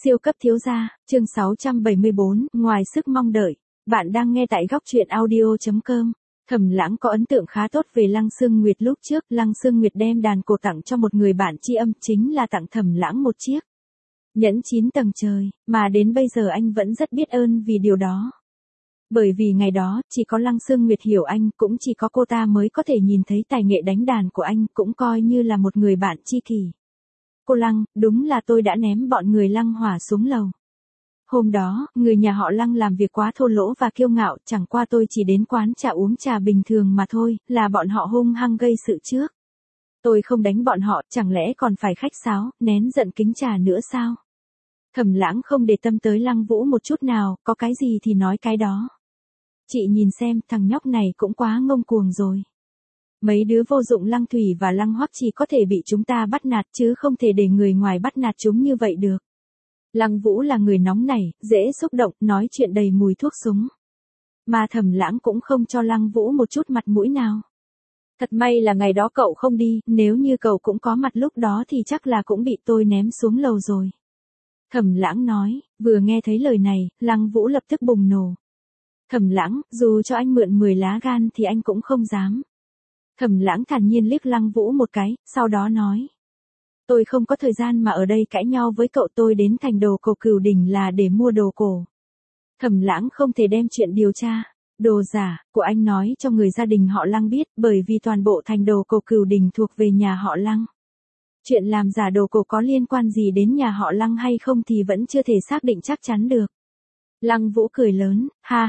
Siêu cấp thiếu gia, chương 674, ngoài sức mong đợi. Bạn đang nghe tại góc truyện audio.com. Thẩm Lãng có ấn tượng khá tốt về Lăng Sương Nguyệt lúc trước. Lăng Sương Nguyệt đem đàn cổ tặng cho một người bạn tri âm, chính là tặng Thẩm Lãng một chiếc nhẫn 9 tầng trời, mà đến bây giờ anh vẫn rất biết ơn vì điều đó. Bởi vì ngày đó, chỉ có Lăng Sương Nguyệt hiểu anh, cũng chỉ có cô ta mới có thể nhìn thấy tài nghệ đánh đàn của anh, cũng coi như là một người bạn tri kỷ. Cô Lăng, đúng là tôi đã ném bọn người Lăng Hỏa xuống lầu. Hôm đó, người nhà họ Lăng làm việc quá thô lỗ và kiêu ngạo, chẳng qua tôi chỉ đến quán trà uống trà bình thường mà thôi, là bọn họ hung hăng gây sự trước. Tôi không đánh bọn họ, chẳng lẽ còn phải khách sáo, nén giận kính trà nữa sao? Thẩm Lãng không để tâm tới Lăng Vũ một chút nào, có cái gì thì nói cái đó. Chị nhìn xem, thằng nhóc này cũng quá ngông cuồng rồi. Mấy đứa vô dụng Lăng Thủy và Lăng Hoắc chỉ có thể bị chúng ta bắt nạt chứ không thể để người ngoài bắt nạt chúng như vậy được. Lăng Vũ là người nóng nảy, dễ xúc động, nói chuyện đầy mùi thuốc súng. Mà Thẩm Lãng cũng không cho Lăng Vũ một chút mặt mũi nào. Thật may là ngày đó cậu không đi, nếu như cậu cũng có mặt lúc đó thì chắc là cũng bị tôi ném xuống lầu rồi. Thẩm Lãng nói, vừa nghe thấy lời này, Lăng Vũ lập tức bùng nổ. Thẩm Lãng, dù cho anh mượn 10 lá gan thì anh cũng không dám. Thẩm Lãng thản nhiên liếc Lăng Vũ một cái, sau đó nói. Tôi không có thời gian mà ở đây cãi nhau với cậu, tôi đến thành đồ cổ Cửu Đỉnh là để mua đồ cổ. Thẩm Lãng không thể đem chuyện điều tra, đồ giả, của anh nói cho người gia đình họ Lăng biết, bởi vì toàn bộ thành đồ cổ Cửu Đỉnh thuộc về nhà họ Lăng. Chuyện làm giả đồ cổ có liên quan gì đến nhà họ Lăng hay không thì vẫn chưa thể xác định chắc chắn được. Lăng Vũ cười lớn, ha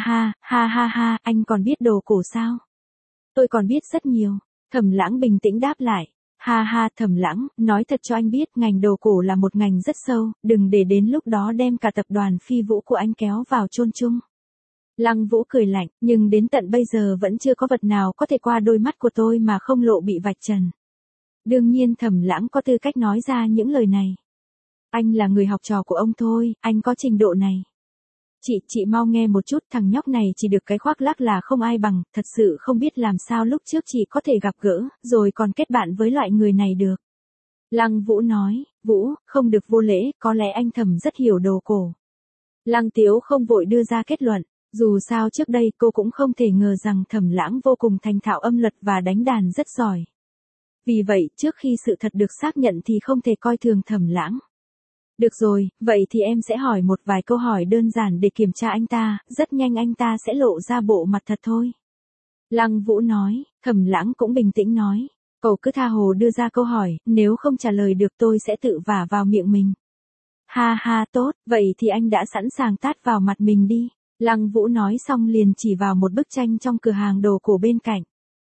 ha, anh còn biết đồ cổ sao? Tôi còn biết rất nhiều. Thẩm Lãng bình tĩnh đáp lại. Ha, Thẩm Lãng, nói thật cho anh biết, ngành đồ cổ là một ngành rất sâu, đừng để đến lúc đó đem cả tập đoàn Phi Vũ của anh kéo vào chôn chung. Lăng Vũ cười lạnh, nhưng đến tận bây giờ vẫn chưa có vật nào có thể qua đôi mắt của tôi mà không lộ bị vạch trần. Đương nhiên Thẩm Lãng có tư cách nói ra những lời này. Anh là người học trò của ông thôi, anh có trình độ này. Chị mau nghe một chút, thằng nhóc này chỉ được cái khoác lác là không ai bằng, thật sự không biết làm sao lúc trước chị có thể gặp gỡ, rồi còn kết bạn với loại người này được. Lăng Vũ nói, Vũ, không được vô lễ, có lẽ anh Thẩm rất hiểu đồ cổ. Lăng Tiếu không vội đưa ra kết luận, dù sao trước đây cô cũng không thể ngờ rằng Thẩm Lãng vô cùng thành thạo âm luật và đánh đàn rất giỏi. Vì vậy, trước khi sự thật được xác nhận thì không thể coi thường Thẩm Lãng. Được rồi, vậy thì em sẽ hỏi một vài câu hỏi đơn giản để kiểm tra anh ta, rất nhanh anh ta sẽ lộ ra bộ mặt thật thôi. Lăng Vũ nói, Thẩm Lãng cũng bình tĩnh nói, cậu cứ tha hồ đưa ra câu hỏi, nếu không trả lời được tôi sẽ tự vả vào miệng mình. Ha, tốt, vậy thì anh đã sẵn sàng tát vào mặt mình đi. Lăng Vũ nói xong liền chỉ vào một bức tranh trong cửa hàng đồ cổ bên cạnh.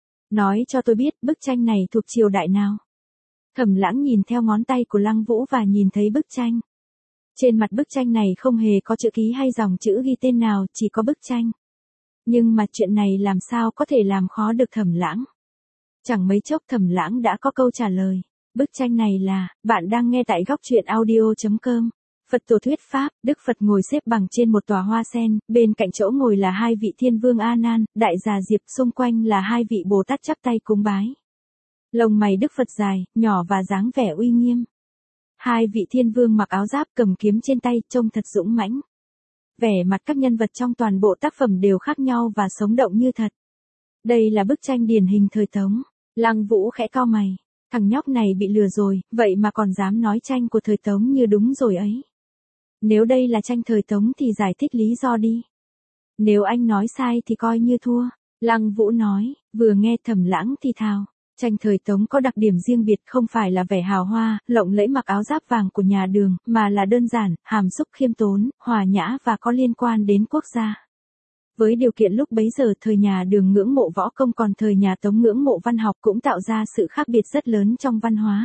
Nói cho tôi biết bức tranh này thuộc triều đại nào. Thẩm Lãng nhìn theo ngón tay của Lăng Vũ và nhìn thấy bức tranh. Trên mặt bức tranh này không hề có chữ ký hay dòng chữ ghi tên nào, chỉ có bức tranh. Nhưng mà chuyện này làm sao có thể làm khó được Thẩm Lãng. Chẳng mấy chốc Thẩm Lãng đã có câu trả lời. Bức tranh này là, bạn đang nghe tại góc truyện audio.com. Phật tổ thuyết pháp, Đức Phật ngồi xếp bằng trên một tòa hoa sen, bên cạnh chỗ ngồi là hai vị thiên vương A Nan, đại già Diệp, xung quanh là hai vị Bồ Tát chắp tay cúng bái. Lông mày Đức Phật dài, nhỏ và dáng vẻ uy nghiêm. Hai vị thiên vương mặc áo giáp cầm kiếm trên tay, trông thật dũng mãnh. Vẻ mặt các nhân vật trong toàn bộ tác phẩm đều khác nhau và sống động như thật. Đây là bức tranh điển hình thời Tống. Lăng Vũ khẽ cau mày. Thằng nhóc này bị lừa rồi, vậy mà còn dám nói tranh của thời Tống như đúng rồi ấy. Nếu đây là tranh thời Tống thì giải thích lý do đi. Nếu anh nói sai thì coi như thua. Lăng Vũ nói, vừa nghe Thẩm Lãng thì thào. Tranh thời Tống có đặc điểm riêng biệt, không phải là vẻ hào hoa, lộng lẫy mặc áo giáp vàng của nhà Đường, mà là đơn giản, hàm xúc khiêm tốn, hòa nhã và có liên quan đến quốc gia. Với điều kiện lúc bấy giờ thời nhà Đường ngưỡng mộ võ công, còn thời nhà Tống ngưỡng mộ văn học, cũng tạo ra sự khác biệt rất lớn trong văn hóa.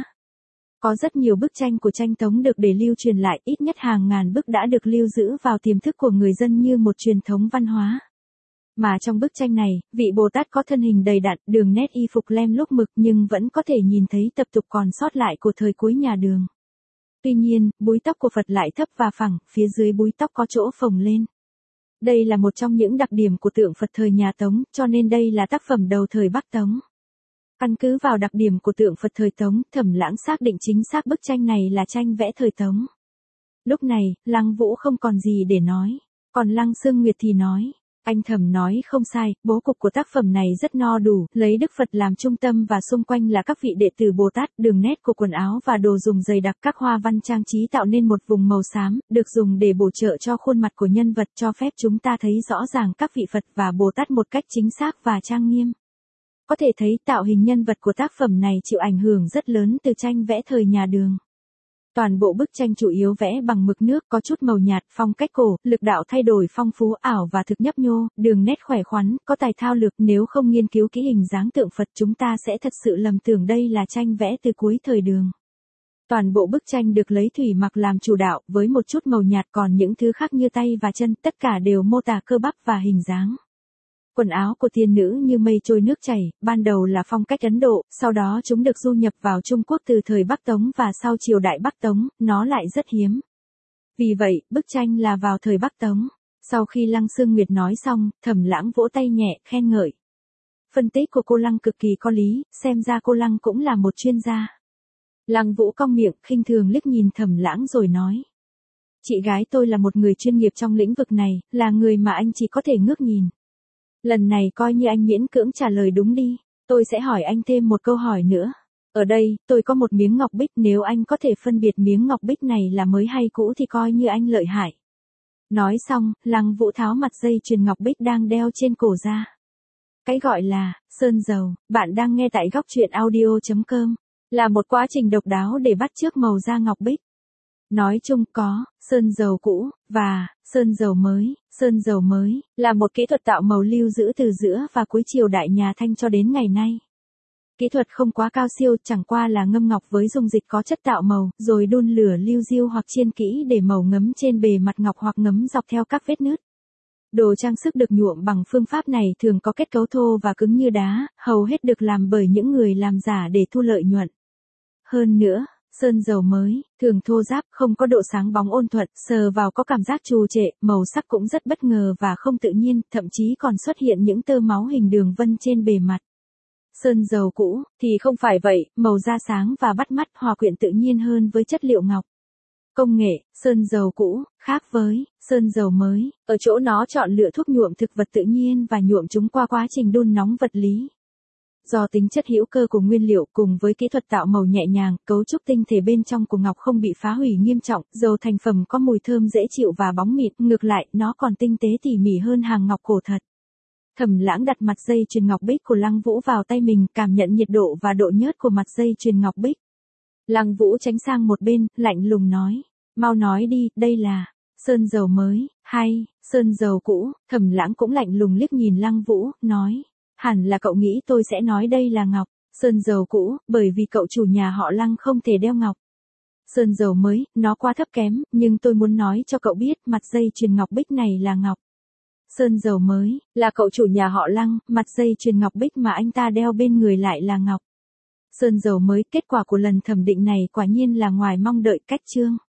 Có rất nhiều bức tranh của tranh Tống được để lưu truyền lại, ít nhất hàng ngàn bức đã được lưu giữ vào tiềm thức của người dân như một truyền thống văn hóa. Mà trong bức tranh này, vị Bồ Tát có thân hình đầy đặn, đường nét y phục lem luốc mực nhưng vẫn có thể nhìn thấy tập tục còn sót lại của thời cuối nhà Đường. Tuy nhiên, búi tóc của Phật lại thấp và phẳng, phía dưới búi tóc có chỗ phồng lên. Đây là một trong những đặc điểm của tượng Phật thời nhà Tống, cho nên đây là tác phẩm đầu thời Bắc Tống. Căn cứ vào đặc điểm của tượng Phật thời Tống, Thẩm Lãng xác định chính xác bức tranh này là tranh vẽ thời Tống. Lúc này, Lăng Vũ không còn gì để nói. Còn Lăng Sương Nguyệt thì nói. Anh Thẩm nói không sai, bố cục của tác phẩm này rất no đủ, lấy Đức Phật làm trung tâm và xung quanh là các vị đệ tử Bồ Tát, đường nét của quần áo và đồ dùng dày đặc các hoa văn trang trí tạo nên một vùng màu xám, được dùng để bổ trợ cho khuôn mặt của nhân vật cho phép chúng ta thấy rõ ràng các vị Phật và Bồ Tát một cách chính xác và trang nghiêm. Có thể thấy tạo hình nhân vật của tác phẩm này chịu ảnh hưởng rất lớn từ tranh vẽ thời nhà Đường. Toàn bộ bức tranh chủ yếu vẽ bằng mực nước có chút màu nhạt, phong cách cổ, lực đạo thay đổi phong phú ảo và thực nhấp nhô, đường nét khỏe khoắn, có tài thao lược. Nếu không nghiên cứu kỹ hình dáng tượng Phật chúng ta sẽ thật sự lầm tưởng đây là tranh vẽ từ cuối thời Đường. Toàn bộ bức tranh được lấy thủy mặc làm chủ đạo với một chút màu nhạt, còn những thứ khác như tay và chân tất cả đều mô tả cơ bắp và hình dáng. Quần áo của tiên nữ như mây trôi nước chảy, ban đầu là phong cách Ấn Độ, sau đó chúng được du nhập vào Trung Quốc từ thời Bắc Tống và sau triều đại Bắc Tống, nó lại rất hiếm. Vì vậy, bức tranh là vào thời Bắc Tống. Sau khi Lăng Sương Nguyệt nói xong, Thẩm Lãng vỗ tay nhẹ, khen ngợi. Phân tích của cô Lăng cực kỳ có lý, xem ra cô Lăng cũng là một chuyên gia. Lăng Vũ cong miệng, khinh thường liếc nhìn Thẩm Lãng rồi nói. Chị gái tôi là một người chuyên nghiệp trong lĩnh vực này, là người mà anh chỉ có thể ngước nhìn. Lần này coi như anh miễn cưỡng trả lời đúng đi, tôi sẽ hỏi anh thêm một câu hỏi nữa. Ở đây, tôi có một miếng ngọc bích, nếu anh có thể phân biệt miếng ngọc bích này là mới hay cũ thì coi như anh lợi hại. Nói xong, Lăng Vũ tháo mặt dây chuyền ngọc bích đang đeo trên cổ ra. Cái gọi là sơn dầu, bạn đang nghe tại góc truyện audio.com, là một quá trình độc đáo để bắt chước màu da ngọc bích. Nói chung có sơn dầu cũ và sơn dầu mới. Sơn dầu mới là một kỹ thuật tạo màu lưu giữ từ giữa và cuối triều đại nhà Thanh cho đến ngày nay. Kỹ thuật không quá cao siêu, chẳng qua là ngâm ngọc với dung dịch có chất tạo màu, rồi đun lửa lưu diêu hoặc chiên kỹ để màu ngấm trên bề mặt ngọc hoặc ngấm dọc theo các vết nứt. Đồ trang sức được nhuộm bằng phương pháp này thường có kết cấu thô và cứng như đá, hầu hết được làm bởi những người làm giả để thu lợi nhuận. Hơn nữa, sơn dầu mới, thường thô ráp, không có độ sáng bóng ôn thuận, sờ vào có cảm giác trù trệ, màu sắc cũng rất bất ngờ và không tự nhiên, thậm chí còn xuất hiện những tơ máu hình đường vân trên bề mặt. Sơn dầu cũ, thì không phải vậy, màu da sáng và bắt mắt, hòa quyện tự nhiên hơn với chất liệu ngọc. Công nghệ, sơn dầu cũ, khác với sơn dầu mới, ở chỗ nó chọn lựa thuốc nhuộm thực vật tự nhiên và nhuộm chúng qua quá trình đun nóng vật lý. Do tính chất hữu cơ của nguyên liệu cùng với kỹ thuật tạo màu nhẹ nhàng, cấu trúc tinh thể bên trong của ngọc không bị phá hủy nghiêm trọng, dầu thành phẩm có mùi thơm dễ chịu và bóng mịn, ngược lại, nó còn tinh tế tỉ mỉ hơn hàng ngọc cổ thật. Thẩm Lãng đặt mặt dây chuyền ngọc bích của Lăng Vũ vào tay mình, cảm nhận nhiệt độ và độ nhớt của mặt dây chuyền ngọc bích. Lăng Vũ tránh sang một bên, lạnh lùng nói, mau nói đi, đây là sơn dầu mới, hay sơn dầu cũ? Thẩm Lãng cũng lạnh lùng liếc nhìn Lăng Vũ, nói. Hẳn là cậu nghĩ tôi sẽ nói đây là ngọc, sơn dầu cũ, bởi vì cậu chủ nhà họ Lăng không thể đeo ngọc. Sơn dầu mới, nó quá thấp kém, nhưng tôi muốn nói cho cậu biết, mặt dây chuyền ngọc bích này là ngọc. Sơn dầu mới, là cậu chủ nhà họ Lăng, mặt dây chuyền ngọc bích mà anh ta đeo bên người lại là ngọc. Sơn dầu mới, kết quả của lần thẩm định này quả nhiên là ngoài mong đợi, cách chương.